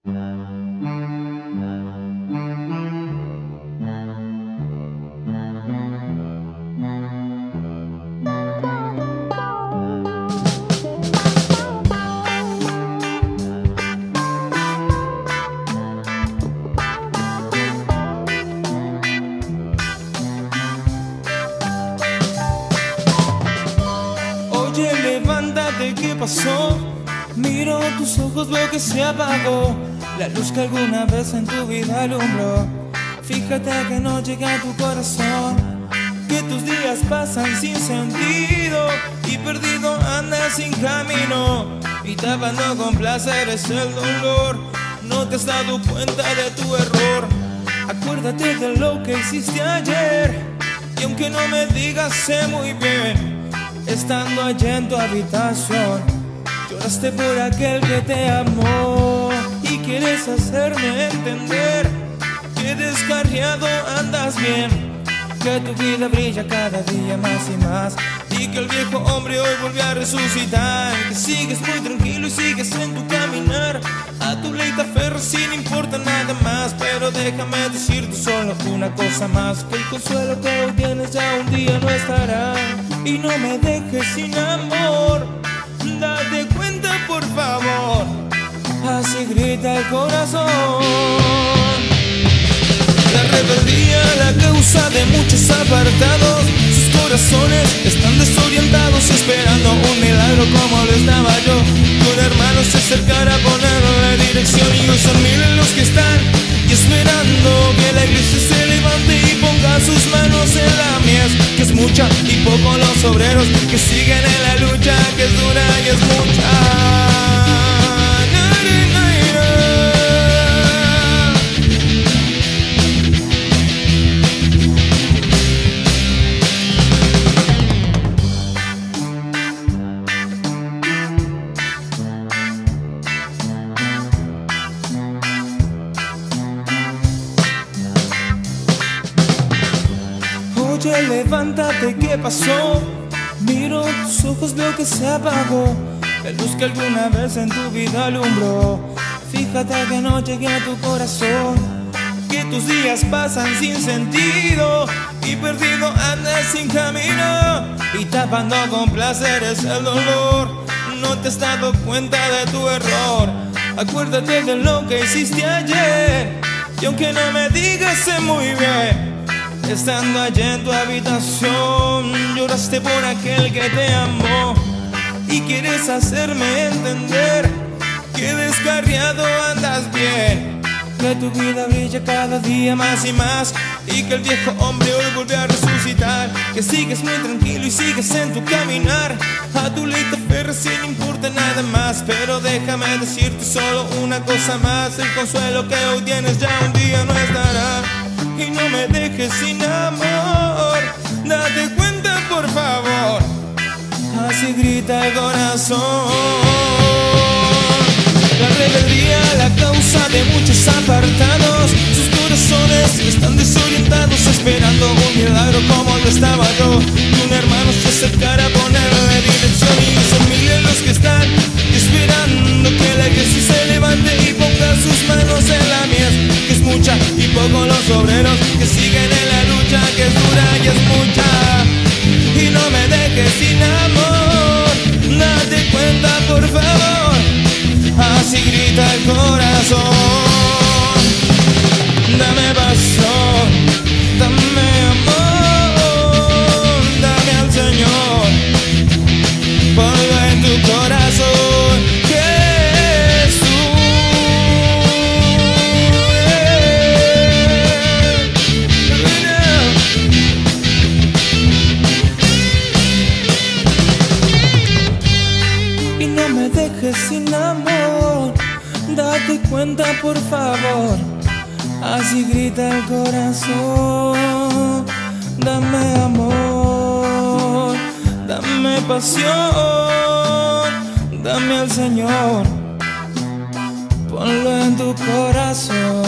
Oye, levántate, ¿qué pasó? Miro tus ojos, veo que se apagó la luz que alguna vez en tu vida alumbró. Fíjate que no llega a tu corazón, que tus días pasan sin sentido y perdido andas sin camino, y tapando con placer es el dolor. No te has dado cuenta de tu error. Acuérdate de lo que hiciste ayer, y aunque no me digas sé muy bien, estando allá en tu habitación, lloraste por aquel que te amó. Y quieres hacerme entender que descarriado andas bien, que tu vida brilla cada día más y más, y que el viejo hombre hoy volvió a resucitar. Que sigues muy tranquilo y sigues en tu caminar, a tu ley te aferras sin importa nada más. Pero déjame decirte solo una cosa más, que el consuelo que hoy tienes ya un día no estará. Y no me dejes sin amor, date cuenta por favor, así grita el corazón. La rebeldía, la causa de muchos apartados, sus corazones están desorientados, esperando un milagro como lo estaba yo. Que un hermano se acercara a ponerle dirección, y hoy son miles los que están y esperando que la iglesia se levante y ponga sus manos en la mies. Que es mucha y poco los obreros que siguen en la lucha, que es dura y es mucha. Oye, levántate, ¿qué pasó? Miro tus ojos, veo que se apagó la luz que alguna vez en tu vida alumbró. Fíjate que no llegue a tu corazón, que tus días pasan sin sentido y perdido andas sin camino, y tapando con placer es el dolor. No te has dado cuenta de tu error. Acuérdate de lo que hiciste ayer, y aunque no me digas sé muy bien, estando allá en tu habitación, lloraste por aquel que te amó. Y quieres hacerme entender que descarriado andas bien, que tu vida brilla cada día más y más, y que el viejo hombre hoy volvió a resucitar. Que sigues muy tranquilo y sigues en tu caminar, a tu ley te aferras sin importa nada más. Pero déjame decirte solo una cosa más, el consuelo que hoy tienes ya un día no estará. Y no me dejes sin amor, date cuenta por favor, así grita el corazón. La rebeldía, la causa de muchos apartados, sus corazones están desorientados, esperando un milagro como lo estaba yo. Que un hermano se acercara a ponerle dirección, y son miles los que están esperando que la iglesia se levante y ponga sus manos en la mies. Que es mucha y poco los obreros que siguen en la lucha, que es dura y es mucha. Y no me dejes sin amor, date cuenta por favor, así grita el corazón. Dame pasión, dame amor, dame al Señor, ponlo en tu corazón, Jesús. Y no me dejes sin amor, date cuenta por favor, así grita el corazón. Dame amor, dame pasión, dame al Señor, ponlo en tu corazón.